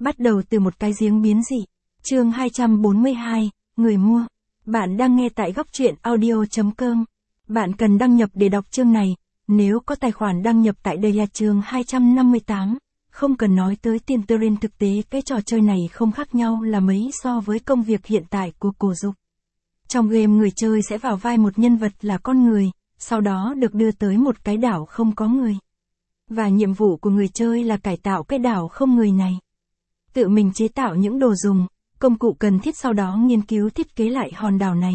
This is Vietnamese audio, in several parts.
Bắt đầu từ một cái giếng biến dị. Chương 242, người mua. Bạn đang nghe tại góc truyện audio.com. Bạn cần đăng nhập để đọc chương này. Nếu có tài khoản đăng nhập tại đây là chương 258. Không cần nói tới tiền terrain, thực tế cái trò chơi này không khác nhau là mấy so với công việc hiện tại của Cổ Dục. Trong game người chơi sẽ vào vai một nhân vật là con người, sau đó được đưa tới một cái đảo không có người. Và nhiệm vụ của người chơi là cải tạo cái đảo không người này. Tự mình chế tạo những đồ dùng, công cụ cần thiết, sau đó nghiên cứu thiết kế lại hòn đảo này.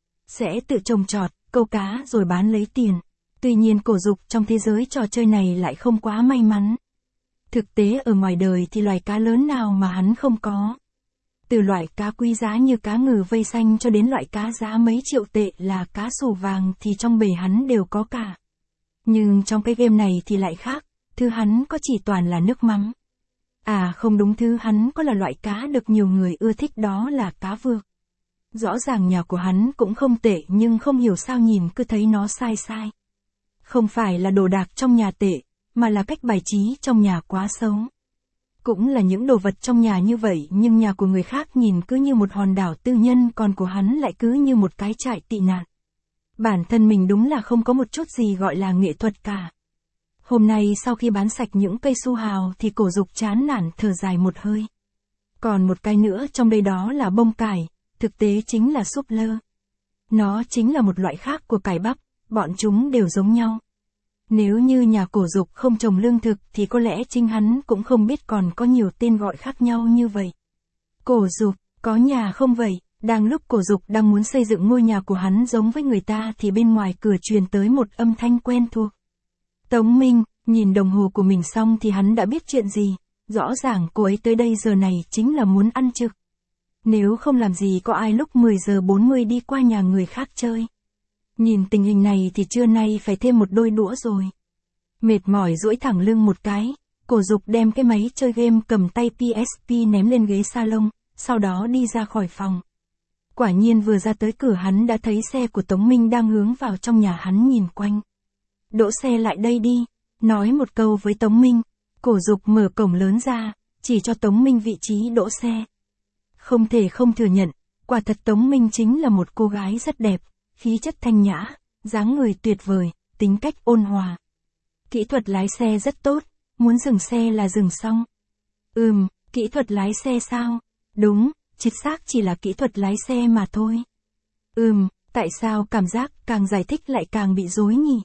Sẽ tự trồng trọt, câu cá rồi bán lấy tiền. Tuy nhiên Cổ Dục trong thế giới trò chơi này lại không quá may mắn. Thực tế ở ngoài đời thì loài cá lớn nào mà hắn không có. Từ loại cá quý giá như cá ngừ vây xanh cho đến loại cá giá mấy triệu tệ là cá sù vàng thì trong bể hắn đều có cả. Nhưng trong cái game này thì lại khác, thứ hắn có chỉ toàn là nước mắm. À không đúng, thứ hắn có là loại cá được nhiều người ưa thích, đó là cá vược. Rõ ràng nhà của hắn cũng không tệ nhưng không hiểu sao nhìn cứ thấy nó sai sai. Không phải là đồ đạc trong nhà tệ, mà là cách bài trí trong nhà quá xấu. Cũng là những đồ vật trong nhà như vậy nhưng nhà của người khác nhìn cứ như một hòn đảo tư nhân, còn của hắn lại cứ như một cái trại tị nạn. Bản thân mình đúng là không có một chút gì gọi là nghệ thuật cả. Hôm nay sau khi bán sạch những cây su hào thì Cổ Dục chán nản thở dài một hơi. Còn một cái nữa trong đây đó là bông cải, thực tế chính là súp lơ. Nó chính là một loại khác của cải bắp, bọn chúng đều giống nhau. Nếu như nhà Cổ Dục không trồng lương thực thì có lẽ chính hắn cũng không biết còn có nhiều tên gọi khác nhau như vậy. Cổ Dục, có nhà không vậy? Đang lúc Cổ Dục đang muốn xây dựng ngôi nhà của hắn giống với người ta thì bên ngoài cửa truyền tới một âm thanh quen thuộc. Tống Minh, nhìn đồng hồ của mình xong thì hắn đã biết chuyện gì. Rõ ràng cô ấy tới đây giờ này chính là muốn ăn trực. Nếu không làm gì có ai lúc 10 giờ 40 đi qua nhà người khác chơi. Nhìn tình hình này thì trưa nay phải thêm một đôi đũa rồi. Mệt mỏi duỗi thẳng lưng một cái, Cổ Dục đem cái máy chơi game cầm tay PSP ném lên ghế salon, sau đó đi ra khỏi phòng. Quả nhiên vừa ra tới cửa hắn đã thấy xe của Tống Minh đang hướng vào trong nhà. Hắn nhìn quanh. Đỗ xe lại đây đi, nói một câu với Tống Minh. Cổ Dục mở cổng lớn ra, chỉ cho Tống Minh vị trí đỗ xe. Không thể không thừa nhận, quả thật Tống Minh chính là một cô gái rất đẹp, khí chất thanh nhã, dáng người tuyệt vời, tính cách ôn hòa. Kỹ thuật lái xe rất tốt, muốn dừng xe là dừng xong. Kỹ thuật lái xe sao? Đúng, chính xác chỉ là kỹ thuật lái xe mà thôi. Tại sao cảm giác càng giải thích lại càng bị rối nhỉ?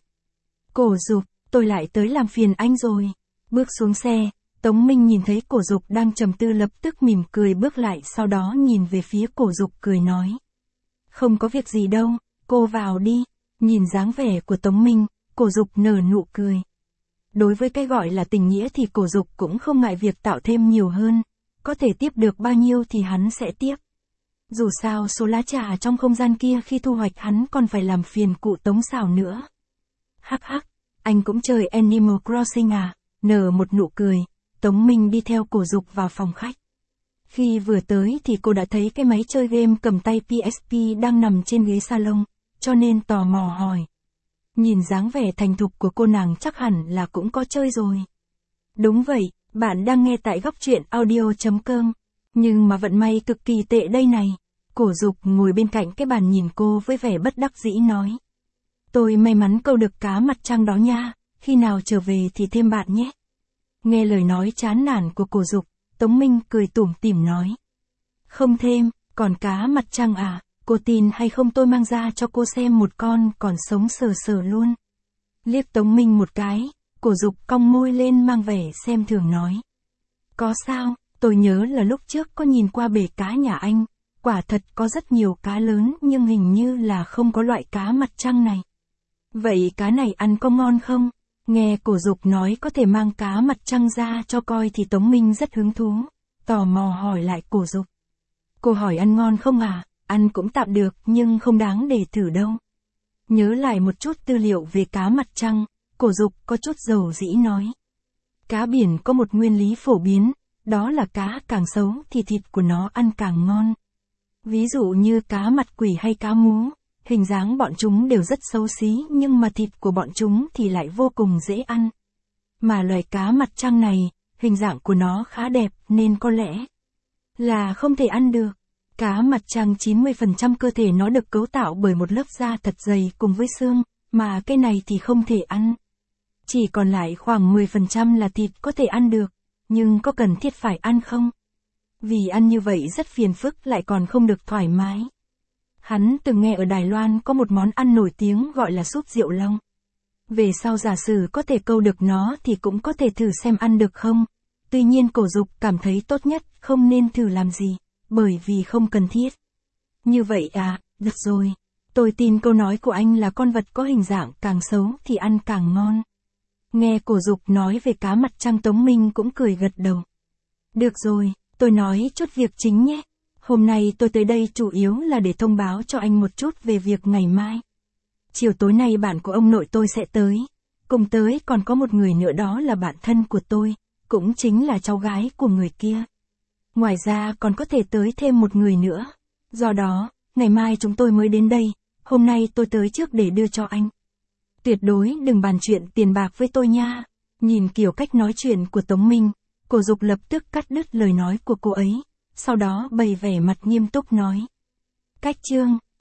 Cổ Dục, tôi lại tới làm phiền anh rồi. Bước xuống xe, Tống Minh nhìn thấy Cổ Dục đang trầm tư lập tức mỉm cười bước lại, sau đó nhìn về phía Cổ Dục cười nói. Không có việc gì đâu, cô vào đi. Nhìn dáng vẻ của Tống Minh, Cổ Dục nở nụ cười. Đối với cái gọi là tình nghĩa thì Cổ Dục cũng không ngại việc tạo thêm nhiều hơn. Có thể tiếp được bao nhiêu thì hắn sẽ tiếp. Dù sao số lá trà trong không gian kia khi thu hoạch hắn còn phải làm phiền cụ Tống xào nữa. Hắc hắc, anh cũng chơi Animal Crossing à? Nở một nụ cười, Tống Minh đi theo Cổ Dục vào phòng khách. Khi vừa tới thì cô đã thấy cái máy chơi game cầm tay PSP đang nằm trên ghế salon, cho nên tò mò hỏi. Nhìn dáng vẻ thành thục của cô nàng chắc hẳn là cũng có chơi rồi. Đúng vậy, bạn đang nghe tại góc truyện audio.com. Nhưng mà vận may cực kỳ tệ đây này. Cổ Dục ngồi bên cạnh cái bàn nhìn cô với vẻ bất đắc dĩ nói. Tôi may mắn câu được cá mặt trăng đó nha, khi nào trở về thì thêm bạn nhé. Nghe lời nói chán nản của Cổ Dục, Tống Minh cười tủm tỉm nói. Không thêm, còn cá mặt trăng à, cô tin hay không tôi mang ra cho cô xem một con còn sống sờ sờ luôn. Liếc Tống Minh một cái, Cổ Dục cong môi lên mang vẻ xem thường nói. Có sao, tôi nhớ là lúc trước có nhìn qua bể cá nhà anh, quả thật có rất nhiều cá lớn nhưng hình như là không có loại cá mặt trăng này. Vậy cá này ăn có ngon không? Nghe Cổ Dục nói có thể mang cá mặt trăng ra cho coi thì Tống Minh rất hứng thú, tò mò hỏi lại Cổ Dục. Cô hỏi ăn ngon không à? Ăn cũng tạm được nhưng không đáng để thử đâu. Nhớ lại một chút tư liệu về cá mặt trăng, Cổ Dục có chút dầu dĩ nói. Cá biển có một nguyên lý phổ biến, đó là cá càng xấu thì thịt của nó ăn càng ngon. Ví dụ như cá mặt quỷ hay cá mú, hình dáng bọn chúng đều rất xấu xí nhưng mà thịt của bọn chúng thì lại vô cùng dễ ăn. Mà loài cá mặt trăng này, hình dạng của nó khá đẹp nên có lẽ là không thể ăn được. Cá mặt trăng 90% cơ thể nó được cấu tạo bởi một lớp da thật dày cùng với xương, mà cái này thì không thể ăn. Chỉ còn lại khoảng 10% là thịt có thể ăn được, nhưng có cần thiết phải ăn không? Vì ăn như vậy rất phiền phức lại còn không được thoải mái. Hắn từng nghe ở Đài Loan có một món ăn nổi tiếng gọi là súp rượu long. Về sau giả sử có thể câu được nó thì cũng có thể thử xem ăn được không. Tuy nhiên Cổ Dục cảm thấy tốt nhất không nên thử làm gì, bởi vì không cần thiết. Như vậy à, được rồi. Tôi tin câu nói của anh là con vật có hình dạng càng xấu thì ăn càng ngon. Nghe Cổ Dục nói về cá mặt trăng, Tống Minh cũng cười gật đầu. Được rồi, tôi nói chút việc chính nhé. Hôm nay tôi tới đây chủ yếu là để thông báo cho anh một chút về việc ngày mai. Chiều tối nay bạn của ông nội tôi sẽ tới. Cùng tới còn có một người nữa, đó là bạn thân của tôi, cũng chính là cháu gái của người kia. Ngoài ra còn có thể tới thêm một người nữa. Do đó, ngày mai chúng tôi mới đến đây, hôm nay tôi tới trước để đưa cho anh. Tuyệt đối đừng bàn chuyện tiền bạc với tôi nha. Nhìn kiểu cách nói chuyện của Tống Minh, Cổ Dục lập tức cắt đứt lời nói của cô ấy, sau đó bày vẻ mặt nghiêm túc nói. Cách chương